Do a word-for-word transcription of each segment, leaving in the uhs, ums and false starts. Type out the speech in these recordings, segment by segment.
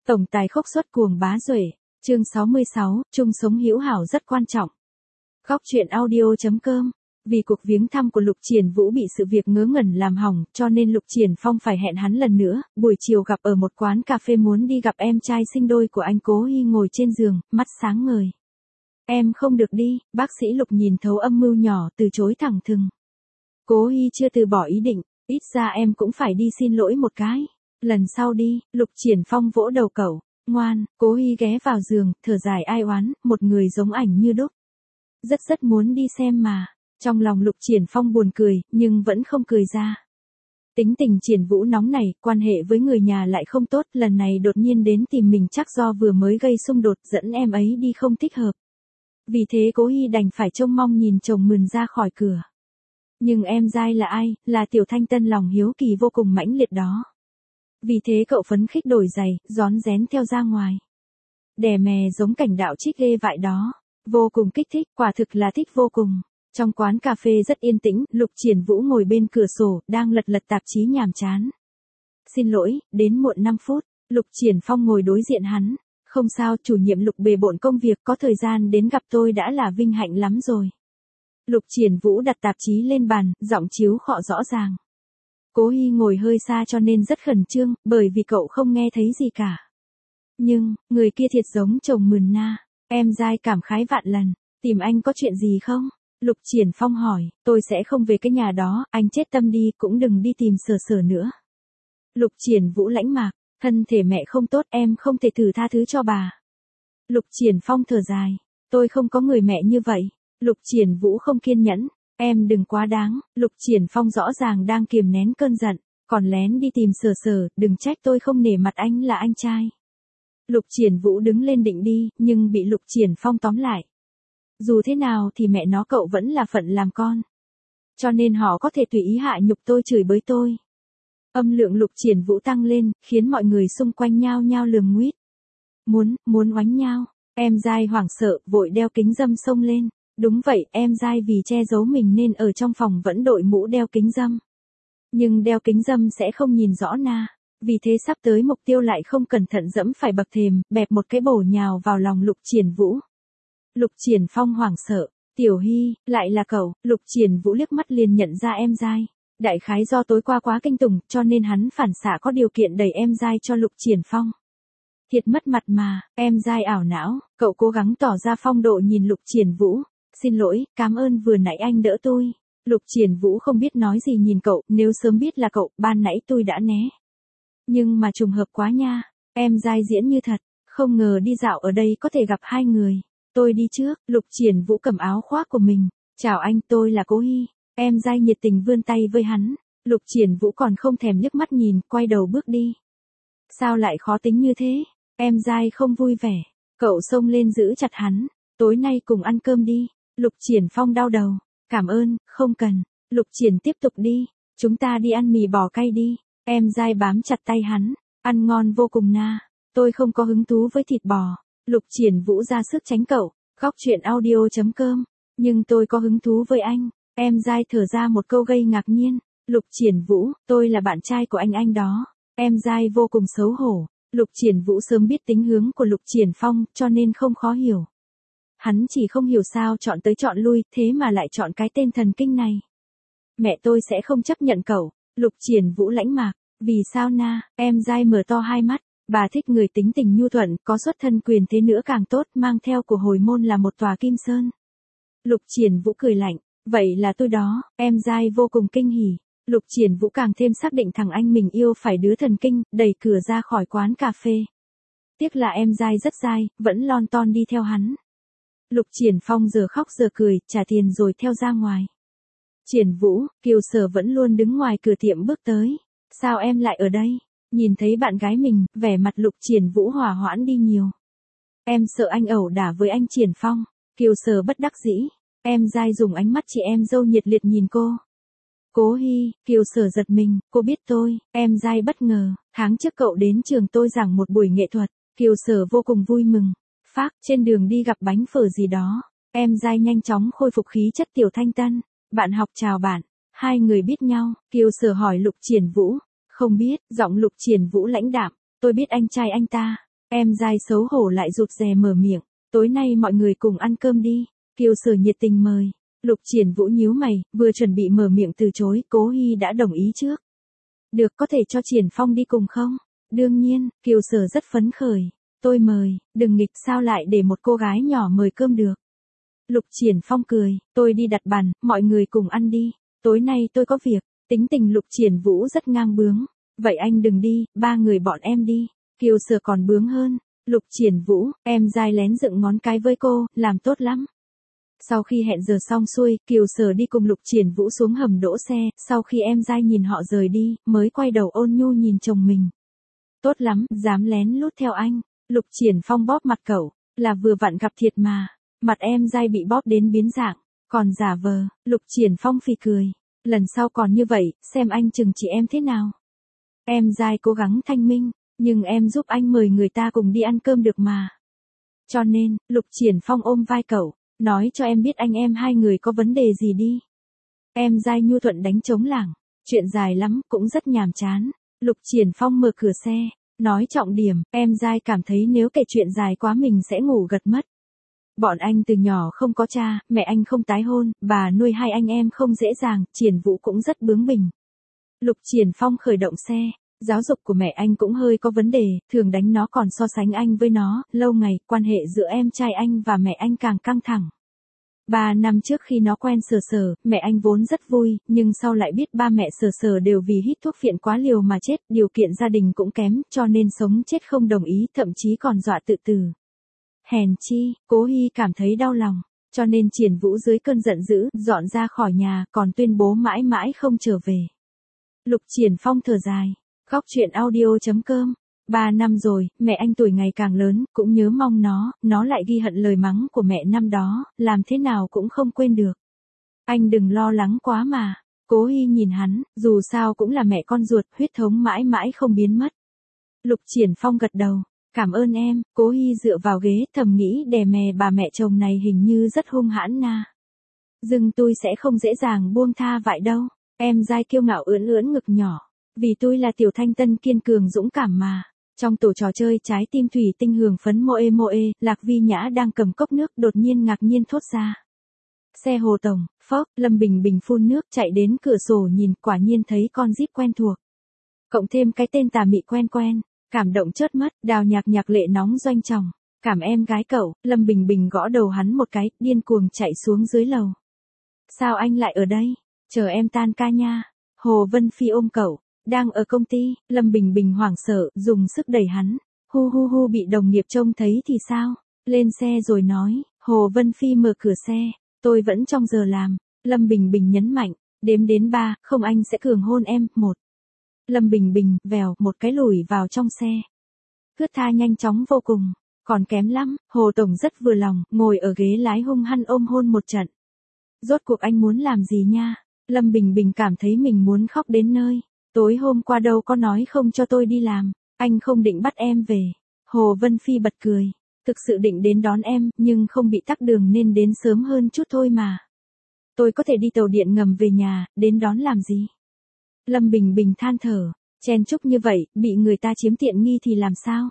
Tổng tài khốc xuất cuồng bá duệ, chương sáu mươi sáu, chung sống hữu hảo rất quan trọng. Góc truyện audio chấm com. Vì cuộc viếng thăm của Lục Triển Vũ bị sự việc ngớ ngẩn làm hỏng, cho nên Lục Triển Phong phải hẹn hắn lần nữa, buổi chiều gặp ở một quán cà phê muốn đi gặp em trai sinh đôi của anh. Cố Hi ngồi trên giường, mắt sáng ngời. Em không được đi, bác sĩ Lục nhìn thấu âm mưu nhỏ, từ chối thẳng thừng. Cố Hi chưa từ bỏ ý định, ít ra em cũng phải đi xin lỗi một cái. Lần sau đi, Lục Triển Phong vỗ đầu cậu. Ngoan. Cố Hi ghé vào giường, thở dài ai oán, một người giống ảnh như đúc. Rất rất muốn đi xem mà. Trong lòng Lục Triển Phong buồn cười, nhưng vẫn không cười ra. Tính tình Triển Vũ nóng này, quan hệ với người nhà lại không tốt, lần này đột nhiên đến tìm mình chắc do vừa mới gây xung đột, dẫn em ấy đi không thích hợp. Vì thế Cố Hi đành phải trông mong nhìn chồng mườn ra khỏi cửa. Nhưng em giai là ai, là Tiểu Thanh Tân lòng hiếu kỳ vô cùng mãnh liệt đó. Vì thế cậu phấn khích đổi giày, rón rén theo ra ngoài. Đè mè giống cảnh đạo trích ghê vại đó. Vô cùng kích thích, quả thực là thích vô cùng. Trong quán cà phê rất yên tĩnh, Lục Triển Vũ ngồi bên cửa sổ, đang lật lật tạp chí nhàm chán. Xin lỗi, đến muộn năm phút, Lục Triển Phong ngồi đối diện hắn. Không sao, chủ nhiệm Lục bề bộn công việc, có thời gian đến gặp tôi đã là vinh hạnh lắm rồi. Lục Triển Vũ đặt tạp chí lên bàn, giọng chiếu khọ rõ ràng. Cố Hi ngồi hơi xa cho nên rất khẩn trương, bởi vì cậu không nghe thấy gì cả. Nhưng, người kia thiệt giống chồng mườn na. Em giai cảm khái vạn lần. Tìm anh có chuyện gì không? Lục Triển Phong hỏi, tôi sẽ không về cái nhà đó, anh chết tâm đi, cũng đừng đi tìm Sở Sở nữa. Lục Triển Vũ lãnh mạc, thân thể mẹ không tốt, em không thể thử tha thứ cho bà. Lục Triển Phong thở dài, tôi không có người mẹ như vậy. Lục Triển Vũ không kiên nhẫn, em đừng quá đáng. Lục Triển Phong rõ ràng đang kiềm nén cơn giận, còn lén đi tìm Sở Sở, đừng trách tôi không nể mặt anh là anh trai. Lục Triển Vũ đứng lên định đi, nhưng bị Lục Triển Phong tóm lại. Dù thế nào thì mẹ nó cậu vẫn là phận làm con. Cho nên họ có thể tùy ý hạ nhục tôi, chửi bới tôi. Âm lượng Lục Triển Vũ tăng lên, khiến mọi người xung quanh nhao nhao lườm nguýt. Muốn, muốn oánh nhau. Em giai hoảng sợ, vội đeo kính râm xông lên. Đúng vậy, em giai vì che giấu mình nên ở trong phòng vẫn đội mũ đeo kính râm. Nhưng đeo kính râm sẽ không nhìn rõ na. Vì thế sắp tới mục tiêu lại không cẩn thận dẫm phải bậc thềm, bẹp một cái bổ nhào vào lòng Lục Triển Vũ. Lục Triển Phong hoảng sợ, Tiểu Hi, lại là cậu. Lục Triển Vũ liếc mắt liền nhận ra em giai. Đại khái do tối qua quá kinh tủng, cho nên hắn phản xạ có điều kiện đẩy em giai cho Lục Triển Phong. Thiệt mất mặt mà. Em giai ảo não, cậu cố gắng tỏ ra phong độ nhìn Lục Triển Vũ. Xin lỗi, cảm ơn vừa nãy anh đỡ tôi. Lục Triển Vũ không biết nói gì nhìn cậu, nếu sớm biết là cậu, ban nãy tôi đã né. Nhưng mà trùng hợp quá nha, em giai diễn như thật, không ngờ đi dạo ở đây có thể gặp hai người. Tôi đi trước. Lục Triển Vũ cầm áo khoác của mình. Chào anh, tôi là Cố Hi. Em giai nhiệt tình vươn tay với hắn. Lục Triển Vũ còn không thèm liếc mắt nhìn, quay đầu bước đi. Sao lại khó tính như thế? Em giai không vui vẻ. Cậu xông lên giữ chặt hắn. Tối nay cùng ăn cơm đi. Lục Triển Phong đau đầu. Cảm ơn, không cần. Lục Triển tiếp tục đi. Chúng ta đi ăn mì bò cay đi. Em giai bám chặt tay hắn. Ăn ngon vô cùng na. Tôi không có hứng thú với thịt bò. Lục Triển Vũ ra sức tránh cậu. Góc truyện audio chấm com. Nhưng tôi có hứng thú với anh. Em giai thở ra một câu gây ngạc nhiên. Lục Triển Vũ, tôi là bạn trai của anh anh đó. Em giai vô cùng xấu hổ. Lục Triển Vũ sớm biết tính hướng của Lục Triển Phong, cho nên không khó hiểu. Hắn chỉ không hiểu sao chọn tới chọn lui, thế mà lại chọn cái tên thần kinh này. Mẹ tôi sẽ không chấp nhận cậu. Lục Triển Vũ lãnh mạc. Vì sao na? Em giai mở to hai mắt. Bà thích người tính tình nhu thuận, có xuất thân quyền thế nữa càng tốt, mang theo của hồi môn là một tòa kim sơn. Lục Triển Vũ cười lạnh, vậy là tôi đó. Em giai vô cùng kinh hỉ. Lục Triển Vũ càng thêm xác định thằng anh mình yêu phải đứa thần kinh, đẩy cửa ra khỏi quán cà phê. Tiếc là em giai rất dai, vẫn lon ton đi theo hắn. Lục Triển Phong giờ khóc giờ cười, trả tiền rồi theo ra ngoài. Triển Vũ, Kiều Sở vẫn luôn đứng ngoài cửa tiệm bước tới. Sao em lại ở đây? Nhìn thấy bạn gái mình, vẻ mặt Lục Triển Vũ hòa hoãn đi nhiều. Em sợ anh ẩu đả với anh Triển Phong. Kiều Sở bất đắc dĩ. Em giai dùng ánh mắt chị em dâu nhiệt liệt nhìn cô. Cố Hi. Kiều Sở giật mình, cô biết tôi. Em giai bất ngờ, tháng trước cậu đến trường tôi giảng một buổi nghệ thuật. Kiều Sở vô cùng vui mừng. Phác, trên đường đi gặp bánh phở gì đó. Em giai nhanh chóng khôi phục khí chất Tiểu Thanh Tân. Bạn học chào bạn. Hai người biết nhau. Kiều Sở hỏi Lục Triển Vũ. Không biết. Giọng Lục Triển Vũ lãnh đạm. Tôi biết anh trai anh ta. Em dai xấu hổ lại rụt rè mở miệng, tối nay mọi người cùng ăn cơm đi, Kiều Sở nhiệt tình mời. Lục Triển Vũ nhíu mày, vừa chuẩn bị mở miệng từ chối, Cố Hi đã đồng ý trước. Được, có thể cho Triển Phong đi cùng không? Đương nhiên, Kiều Sở rất phấn khởi. Tôi mời, đừng nghịch, sao lại để một cô gái nhỏ mời cơm được. Lục Triển Phong cười, tôi đi đặt bàn, mọi người cùng ăn đi. Tối nay tôi có việc. Tính tình Lục Triển Vũ rất ngang bướng. Vậy anh đừng đi, ba người bọn em đi. Kiều Sở còn bướng hơn. Lục Triển Vũ, em dai lén dựng ngón cái với cô, làm tốt lắm. Sau khi hẹn giờ xong xuôi, Kiều Sở đi cùng Lục Triển Vũ xuống hầm đỗ xe, sau khi em dai nhìn họ rời đi, mới quay đầu ôn nhu nhìn chồng mình. Tốt lắm, dám lén lút theo anh. Lục Triển Phong bóp mặt cậu, là vừa vặn gặp thiệt mà. Mặt em dai bị bóp đến biến dạng, còn giả vờ. Lục Triển Phong phì cười. Lần sau còn như vậy, xem anh chừng trị em thế nào. Em dai cố gắng thanh minh, nhưng em giúp anh mời người ta cùng đi ăn cơm được mà. Cho nên, Lục Triển Phong ôm vai cậu, nói cho em biết anh em hai người có vấn đề gì đi. Em dai nhu thuận đánh trống lảng, chuyện dài lắm, cũng rất nhàm chán. Lục Triển Phong mở cửa xe, nói trọng điểm, em dai cảm thấy nếu kể chuyện dài quá mình sẽ ngủ gật mất. Bọn anh từ nhỏ không có cha, mẹ anh không tái hôn, bà nuôi hai anh em không dễ dàng, Triển Vũ cũng rất bướng bỉnh. Lục Triển Phong khởi động xe, giáo dục của mẹ anh cũng hơi có vấn đề, thường đánh nó còn so sánh anh với nó, lâu ngày, quan hệ giữa em trai anh và mẹ anh càng căng thẳng. Ba năm trước khi nó quen Sở Sở, mẹ anh vốn rất vui, nhưng sau lại biết ba mẹ Sở Sở đều vì hít thuốc phiện quá liều mà chết, điều kiện gia đình cũng kém, cho nên sống chết không đồng ý, thậm chí còn dọa tự tử. Hèn chi, Cố Hi cảm thấy đau lòng, cho nên Triển Vũ dưới cơn giận dữ, dọn ra khỏi nhà, còn tuyên bố mãi mãi không trở về. Lục Triển Phong thở dài, khóc chuyện audio chấm com. Ba năm rồi, mẹ anh tuổi ngày càng lớn, cũng nhớ mong nó, nó lại ghi hận lời mắng của mẹ năm đó, làm thế nào cũng không quên được. Anh đừng lo lắng quá mà. Cố Hi nhìn hắn, dù sao cũng là mẹ con ruột, huyết thống mãi mãi không biến mất. Lục Triển Phong gật đầu, cảm ơn em. Cố Hi dựa vào ghế, thầm nghĩ đè mè bà mẹ chồng này hình như rất hung hãn na. Dưng tôi sẽ không dễ dàng buông tha vậy đâu. Em dai kiêu ngạo ưỡn ưỡn ngực nhỏ, vì tôi là tiểu thanh tân kiên cường dũng cảm mà. Trong tổ trò chơi trái tim thủy tinh hưởng phấn moe moe, Lạc Vi Nhã đang cầm cốc nước đột nhiên ngạc nhiên thốt ra. Xe Hồ Tổng, phốc, Lâm Bình Bình phun nước chạy đến cửa sổ nhìn, quả nhiên thấy con jeep quen thuộc. Cộng thêm cái tên tà mị quen quen, cảm động chớt mắt, Đào Nhạc Nhạc lệ nóng doanh tròng. Cảm em gái cậu, Lâm Bình Bình gõ đầu hắn một cái, điên cuồng chạy xuống dưới lầu. Sao anh lại ở đây? Chờ em tan ca nha. Hồ Vân Phi ôm cậu. Đang ở công ty, Lâm Bình Bình hoảng sợ, dùng sức đẩy hắn. Hu hu hu, bị đồng nghiệp trông thấy thì sao? Lên xe rồi nói. Hồ Vân Phi mở cửa xe. Tôi vẫn trong giờ làm. Lâm Bình Bình nhấn mạnh. Đếm đến ba, không anh sẽ cường hôn em. Một. Lâm Bình Bình, vèo, một cái lùi vào trong xe. Thướt tha nhanh chóng vô cùng. Còn kém lắm, Hồ Tổng rất vừa lòng, ngồi ở ghế lái hung hăng ôm hôn một trận. Rốt cuộc anh muốn làm gì nha? Lâm Bình Bình cảm thấy mình muốn khóc đến nơi. Tối hôm qua đâu có nói không cho tôi đi làm, anh không định bắt em về. Hồ Vân Phi bật cười, thực sự định đến đón em, nhưng không bị tắc đường nên đến sớm hơn chút thôi mà. Tôi có thể đi tàu điện ngầm về nhà, đến đón làm gì? Lâm Bình Bình than thở, chen chúc như vậy, bị người ta chiếm tiện nghi thì làm sao?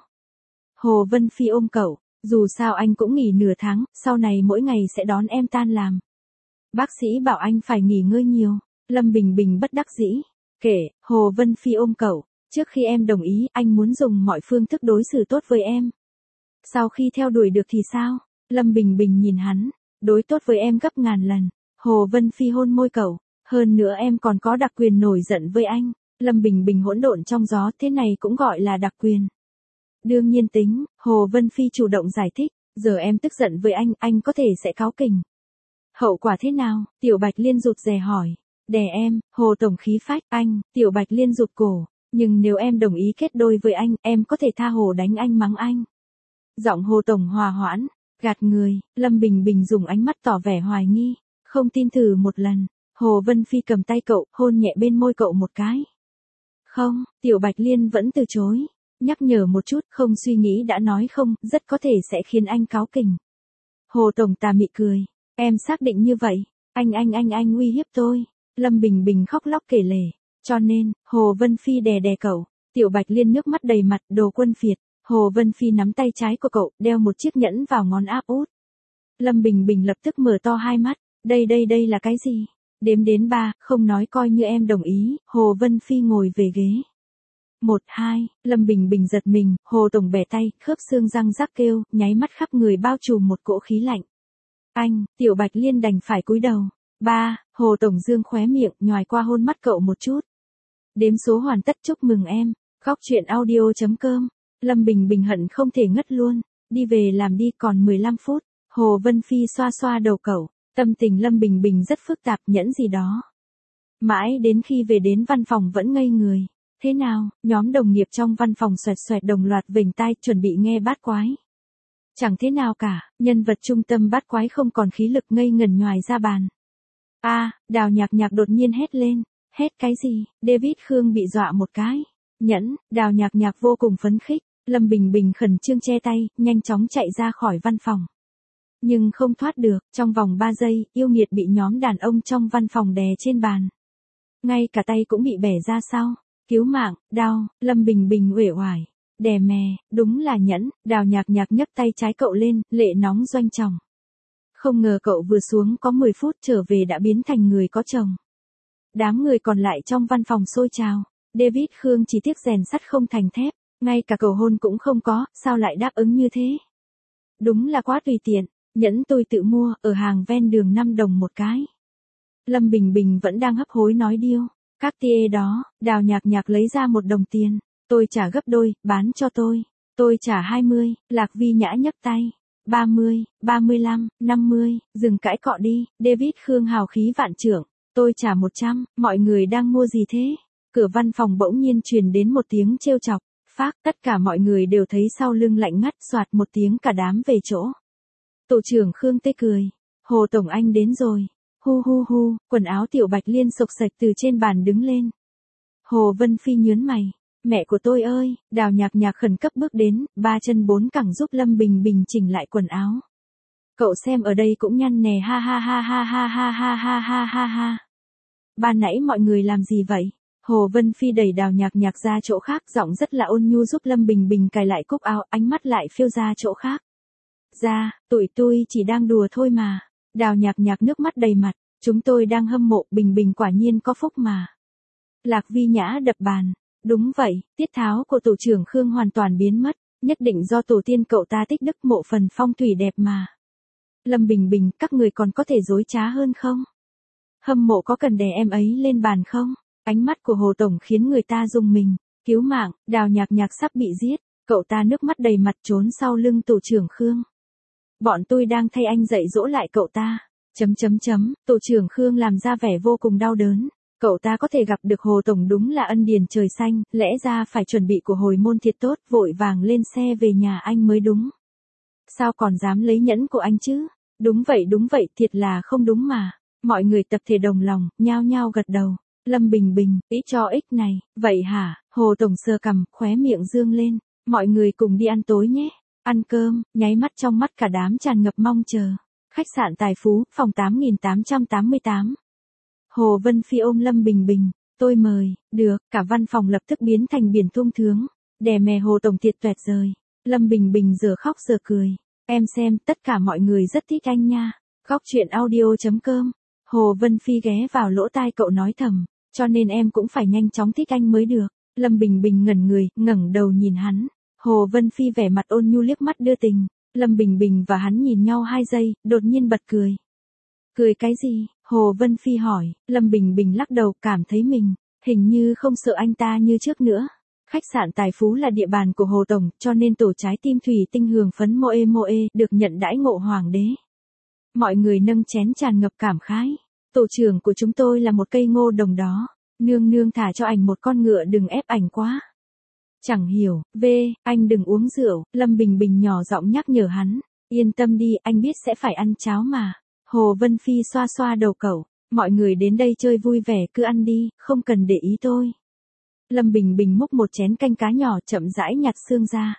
Hồ Vân Phi ôm cậu, dù sao anh cũng nghỉ nửa tháng, sau này mỗi ngày sẽ đón em tan làm. Bác sĩ bảo anh phải nghỉ ngơi nhiều. Lâm Bình Bình bất đắc dĩ. Kể, Hồ Vân Phi ôm cậu, trước khi em đồng ý, anh muốn dùng mọi phương thức đối xử tốt với em. Sau khi theo đuổi được thì sao? Lâm Bình Bình nhìn hắn, đối tốt với em gấp ngàn lần. Hồ Vân Phi hôn môi cậu, hơn nữa em còn có đặc quyền nổi giận với anh. Lâm Bình Bình hỗn độn trong gió, thế này cũng gọi là đặc quyền. Đương nhiên tính, Hồ Vân Phi chủ động giải thích, giờ em tức giận với anh, anh có thể sẽ cáu kỉnh. Hậu quả thế nào? Tiểu Bạch Liên rụt rè hỏi. Đè em, Hồ Tổng khí phách, anh. Tiểu Bạch Liên rụt cổ. Nhưng nếu em đồng ý kết đôi với anh, em có thể tha hồ đánh anh mắng anh. Giọng Hồ Tổng hòa hoãn, gạt người. Lâm Bình Bình dùng ánh mắt tỏ vẻ hoài nghi. Không tin thử một lần. Hồ Vân Phi cầm tay cậu, hôn nhẹ bên môi cậu một cái. Không, Tiểu Bạch Liên vẫn từ chối. Nhắc nhở một chút, không suy nghĩ đã nói không, rất có thể sẽ khiến anh cáu kỉnh. Hồ Tổng tà mị cười. Em xác định như vậy, anh anh anh anh uy hiếp tôi. Lâm Bình Bình khóc lóc kể lể. Cho nên, Hồ Vân Phi đè đè cậu. Tiểu Bạch Liên nước mắt đầy mặt, đồ quân phiệt. Hồ Vân Phi nắm tay trái của cậu, đeo một chiếc nhẫn vào ngón áp út. Lâm Bình Bình lập tức mở to hai mắt, đây đây đây là cái gì? Đếm đến ba, không nói coi như em đồng ý, Hồ Vân Phi ngồi về ghế. Một, hai, Lâm Bình Bình giật mình, Hồ Tổng bẻ tay, khớp xương răng rắc kêu, nháy mắt khắp người bao trùm một cỗ khí lạnh. Anh, Tiểu Bạch Liên đành phải cúi đầu. Ba, Hồ Tổng dương khóe miệng, nhoài qua hôn mắt cậu một chút. Đếm số hoàn tất, chúc mừng em. Góc truyện audio.com. Lâm Bình Bình hận không thể ngất luôn. Đi về làm đi, còn mười lăm phút. Hồ Vân Phi xoa xoa đầu cậu. Tâm tình Lâm Bình Bình rất phức tạp, nhẫn gì đó. Mãi đến khi về đến văn phòng vẫn ngây người. Thế nào, nhóm đồng nghiệp trong văn phòng xoẹt xoẹt đồng loạt vểnh tai chuẩn bị nghe bát quái. Chẳng thế nào cả, nhân vật trung tâm bát quái không còn khí lực ngây ngẩn nhoài ra bàn. A, à, Đào Nhạc Nhạc đột nhiên hét lên. Hét cái gì? David Khương bị dọa một cái. Nhẫn, Đào Nhạc Nhạc vô cùng phấn khích. Lâm Bình Bình khẩn trương che tay, nhanh chóng chạy ra khỏi văn phòng. Nhưng không thoát được, trong vòng ba giây, yêu nghiệt bị nhóm đàn ông trong văn phòng đè trên bàn. Ngay cả tay cũng bị bẻ ra sau. Cứu mạng, đau, Lâm Bình Bình uể oải. Đè mè, đúng là nhẫn, Đào Nhạc Nhạc nhấc tay trái cậu lên, lệ nóng doanh tròng. Không ngờ cậu vừa xuống có mười phút trở về đã biến thành người có chồng. Đám người còn lại trong văn phòng xôi trào. David Khương chỉ tiếc rèn sắt không thành thép, ngay cả cầu hôn cũng không có, sao lại đáp ứng như thế? Đúng là quá tùy tiện, nhẫn tôi tự mua, ở hàng ven đường năm đồng một cái. Lâm Bình Bình vẫn đang hấp hối nói điêu. Các tia đó, Đào Nhạc Nhạc lấy ra một đồng tiền. Tôi trả gấp đôi, bán cho tôi. Tôi trả hai mươi, Lạc Vi nhã nhấc tay. ba mươi, ba mươi lăm, năm mươi, dừng cãi cọ đi, David Khương hào khí vạn trưởng. Tôi trả một trăm, mọi người đang mua gì thế? Cửa văn phòng bỗng nhiên truyền đến một tiếng trêu chọc. Phác, tất cả mọi người đều thấy sau lưng lạnh ngắt, soạt một tiếng cả đám về chỗ. Tổ trưởng Khương tê cười. Hồ Tổng Anh đến rồi. Hu hu hu, quần áo Tiểu Bạch Liên sộc sạch từ trên bàn đứng lên. Hồ Vân Phi nhớn mày. Mẹ của tôi ơi, Đào Nhạc Nhạc khẩn cấp bước đến, ba chân bốn cẳng giúp Lâm Bình Bình chỉnh lại quần áo. Cậu xem ở đây cũng nhăn nè, ha ha ha ha ha ha ha ha ha ha ha. Ban nãy mọi người làm gì vậy? Hồ Vân Phi đẩy Đào Nhạc Nhạc ra chỗ khác, giọng rất là ôn nhu giúp Lâm Bình Bình cài lại cúc áo, ánh mắt lại phiêu ra chỗ khác. Ra, tụi tôi chỉ đang đùa thôi mà. Đào Nhạc Nhạc nước mắt đầy mặt, chúng tôi đang hâm mộ, Bình Bình quả nhiên có phúc mà. Lạc Vi nhã đập bàn. Đúng vậy, tiết tháo của tổ trưởng Khương hoàn toàn biến mất, nhất định do tổ tiên cậu ta tích đức, mộ phần phong thủy đẹp mà. Lâm Bình Bình, các người còn có thể dối trá hơn không? Hâm mộ có cần đè em ấy lên bàn không? Ánh mắt của Hồ Tổng khiến người ta rùng mình. Cứu mạng, Đào Nhạc Nhạc sắp bị giết, cậu ta nước mắt đầy mặt trốn sau lưng tổ trưởng Khương. Bọn tôi đang thay anh dạy dỗ lại cậu ta. Chấm chấm chấm, tổ trưởng Khương làm ra vẻ vô cùng đau đớn. Cậu ta có thể gặp được Hồ Tổng đúng là ân điển trời xanh, lẽ ra phải chuẩn bị của hồi môn thiệt tốt, vội vàng lên xe về nhà anh mới đúng. Sao còn dám lấy nhẫn của anh chứ? Đúng vậy đúng vậy, thiệt là không đúng mà. Mọi người tập thể đồng lòng, nhao nhao gật đầu. Lâm Bình Bình, ý cho ích này, vậy hả? Hồ Tổng sờ cằm, khóe miệng dương lên. Mọi người cùng đi ăn tối nhé. Ăn cơm, nháy mắt trong mắt cả đám tràn ngập mong chờ. Khách sạn Tài Phú, phòng tám nghìn tám trăm tám mươi tám. Hồ Vân Phi ôm Lâm Bình Bình. Tôi mời, được, cả văn phòng lập tức biến thành biển thung thướng. Đè mè Hồ Tổng thiệt tuẹt rời. Lâm Bình Bình giờ khóc giờ cười. Em xem, tất cả mọi người rất thích anh nha. Góc truyện audio.com. Hồ Vân Phi ghé vào lỗ tai cậu nói thầm. Cho nên em cũng phải nhanh chóng thích anh mới được. Lâm Bình Bình ngẩn người, ngẩng đầu nhìn hắn. Hồ Vân Phi vẻ mặt ôn nhu liếc mắt đưa tình. Lâm Bình Bình và hắn nhìn nhau hai giây, đột nhiên bật cười. Cười cái gì? Hồ Vân Phi hỏi. Lâm Bình Bình lắc đầu, cảm thấy mình hình như không sợ anh ta như trước nữa. Khách sạn Tài Phú là địa bàn của Hồ Tổng, cho nên tổ trái tim thủy tinh hưởng phấn Moe Moe được nhận đãi ngộ hoàng đế. Mọi người nâng chén tràn ngập cảm khái. Tổ trưởng của chúng tôi là một cây ngô đồng đó. Nương nương thả cho ảnh một con ngựa, đừng ép ảnh quá. Chẳng hiểu, V, anh đừng uống rượu, Lâm Bình Bình nhỏ giọng nhắc nhở hắn. Yên tâm đi, anh biết sẽ phải ăn cháo mà. Hồ Vân Phi xoa xoa đầu cậu. Mọi người đến đây chơi vui vẻ, cứ ăn đi, không cần để ý tôi. Lâm Bình Bình múc một chén canh cá nhỏ, chậm rãi nhặt xương ra.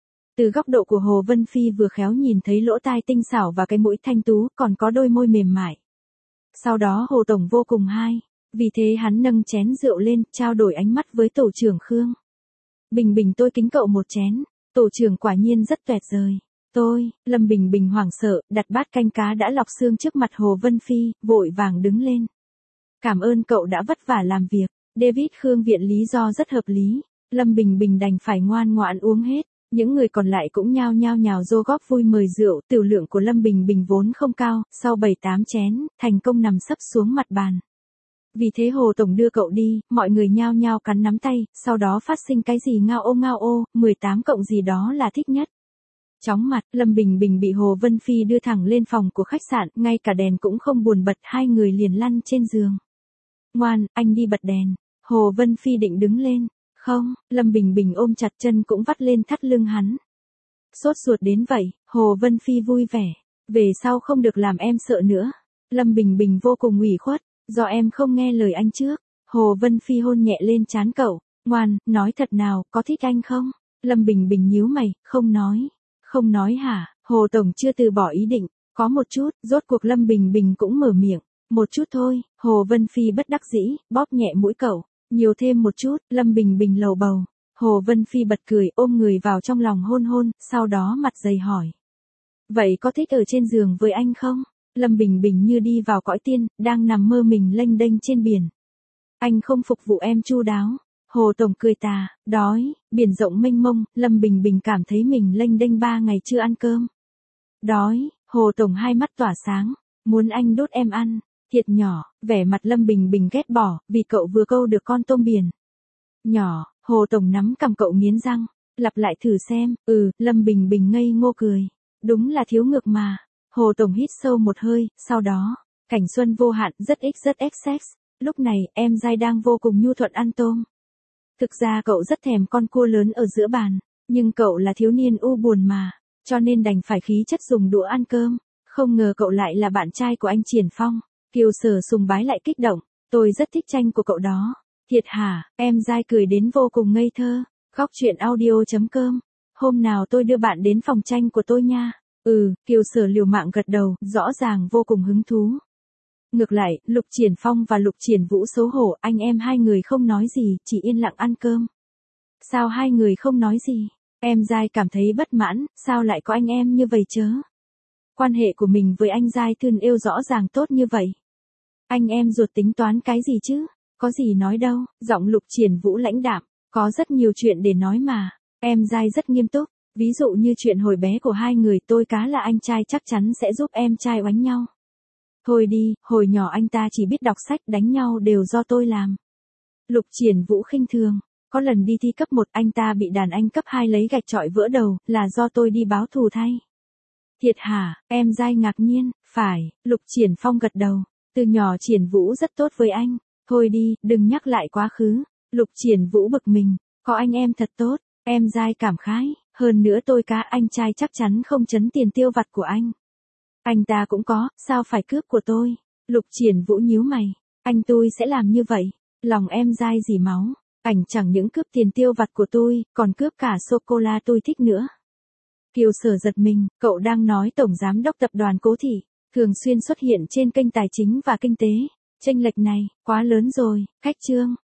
Từ góc độ của Hồ Vân Phi vừa khéo nhìn thấy lỗ tai tinh xảo và cái mũi thanh tú, còn có đôi môi mềm mại. Sau đó Hồ Tổng vô cùng hai. Vì thế hắn nâng chén rượu lên, trao đổi ánh mắt với tổ trưởng Khương. Bình Bình, tôi kính cậu một chén. Tổ trưởng quả nhiên rất tuyệt vời. Tôi, Lâm Bình Bình hoảng sợ, đặt bát canh cá đã lọc xương trước mặt Hồ Vân Phi, vội vàng đứng lên. Cảm ơn cậu đã vất vả làm việc. David Khương viện lý do rất hợp lý. Lâm Bình Bình đành phải ngoan ngoãn uống hết. Những người còn lại cũng nhao nhao nhào rô góp vui mời rượu. Tiểu lượng của Lâm Bình Bình vốn không cao, sau bảy tám chén, thành công nằm sấp xuống mặt bàn. Vì thế Hồ Tổng đưa cậu đi, mọi người nhao nhao cắn nắm tay, sau đó phát sinh cái gì ngao ô ngao ô, mười tám cộng gì đó là thích nhất. Chóng mặt, Lâm Bình Bình bị Hồ Vân Phi đưa thẳng lên phòng của khách sạn, ngay cả đèn cũng không buồn bật, hai người liền lăn trên giường. Ngoan, anh đi bật đèn. Hồ Vân Phi định đứng lên. Không, Lâm Bình Bình ôm chặt chân cũng vắt lên thắt lưng hắn. Sốt ruột đến vậy, Hồ Vân Phi vui vẻ. Về sau không được làm em sợ nữa. Lâm Bình Bình vô cùng ủy khuất, do em không nghe lời anh trước. Hồ Vân Phi hôn nhẹ lên trán cậu. Ngoan, nói thật nào, có thích anh không? Lâm Bình Bình nhíu mày, không nói. Không nói hả? Hồ Tổng chưa từ bỏ ý định. Có một chút, rốt cuộc Lâm Bình Bình cũng mở miệng. Một chút thôi, Hồ Vân Phi bất đắc dĩ, bóp nhẹ mũi cậu. Nhiều thêm một chút, Lâm Bình Bình lầu bầu. Hồ Vân Phi bật cười, ôm người vào trong lòng hôn hôn, sau đó mặt dày hỏi. Vậy có thích ở trên giường với anh không? Lâm Bình Bình như đi vào cõi tiên, đang nằm mơ mình lênh đênh trên biển. Anh không phục vụ em chu đáo. Hồ Tổng cười tà, đói, biển rộng mênh mông, Lâm Bình Bình cảm thấy mình lênh đênh ba ngày chưa ăn cơm. Đói, Hồ Tổng hai mắt tỏa sáng, muốn anh đốt em ăn. Thiệt nhỏ, vẻ mặt Lâm Bình Bình ghét bỏ, vì cậu vừa câu được con tôm biển. Nhỏ, Hồ Tổng nắm cầm cậu nghiến răng, lặp lại thử xem, ừ, Lâm Bình Bình ngây ngô cười. Đúng là thiếu ngược mà. Hồ Tổng hít sâu một hơi, sau đó, cảnh xuân vô hạn rất x rất x. Lúc này, em dai đang vô cùng nhu thuận ăn tôm. Thực ra cậu rất thèm con cua lớn ở giữa bàn, nhưng cậu là thiếu niên u buồn mà, cho nên đành phải khí chất dùng đũa ăn cơm. Không ngờ cậu lại là bạn trai của anh Triển Phong. Kiều Sở sùng bái lại kích động, tôi rất thích tranh của cậu đó. Thiệt hả? Em dai cười đến vô cùng ngây thơ. Góc truyện audio chấm com. Hôm nào tôi đưa bạn đến phòng tranh của tôi nha. Ừ, Kiều Sở liều mạng gật đầu, rõ ràng vô cùng hứng thú. Ngược lại, Lục Triển Phong và Lục Triển Vũ xấu hổ, anh em hai người không nói gì, chỉ yên lặng ăn cơm. Sao hai người không nói gì? Em dai cảm thấy bất mãn, sao lại có anh em như vậy chớ? Quan hệ của mình với anh dai thân yêu rõ ràng tốt như vậy. Anh em ruột tính toán cái gì chứ? Có gì nói đâu, giọng Lục Triển Vũ lãnh đạm, có rất nhiều chuyện để nói mà. Em dai rất nghiêm túc, ví dụ như chuyện hồi bé của hai người, tôi cá là anh trai chắc chắn sẽ giúp em trai oánh nhau. Thôi đi, hồi nhỏ anh ta chỉ biết đọc sách, đánh nhau đều do tôi làm. Lục Triển Vũ khinh thường, có lần đi thi cấp một anh ta bị đàn anh cấp hai lấy gạch chọi vỡ đầu, là do tôi đi báo thù thay. Thiệt hả? Em dai ngạc nhiên, phải, Lục Triển Phong gật đầu. Từ nhỏ Triển Vũ rất tốt với anh. Thôi đi, đừng nhắc lại quá khứ. Lục Triển Vũ bực mình, có anh em thật tốt. Em dai cảm khái, hơn nữa tôi cá anh trai chắc chắn không chấn tiền tiêu vặt của anh. Anh ta cũng có, sao phải cướp của tôi? Lục Triển Vũ nhíu mày, anh tôi sẽ làm như vậy. Lòng em dai dỉ máu, ảnh chẳng những cướp tiền tiêu vặt của tôi, còn cướp cả sô-cô-la tôi thích nữa. Kiều Sở giật mình, cậu đang nói Tổng Giám đốc Tập đoàn Cố Thị, thường xuyên xuất hiện trên kênh Tài chính và Kinh tế. Chênh lệch này, quá lớn rồi, cách chương.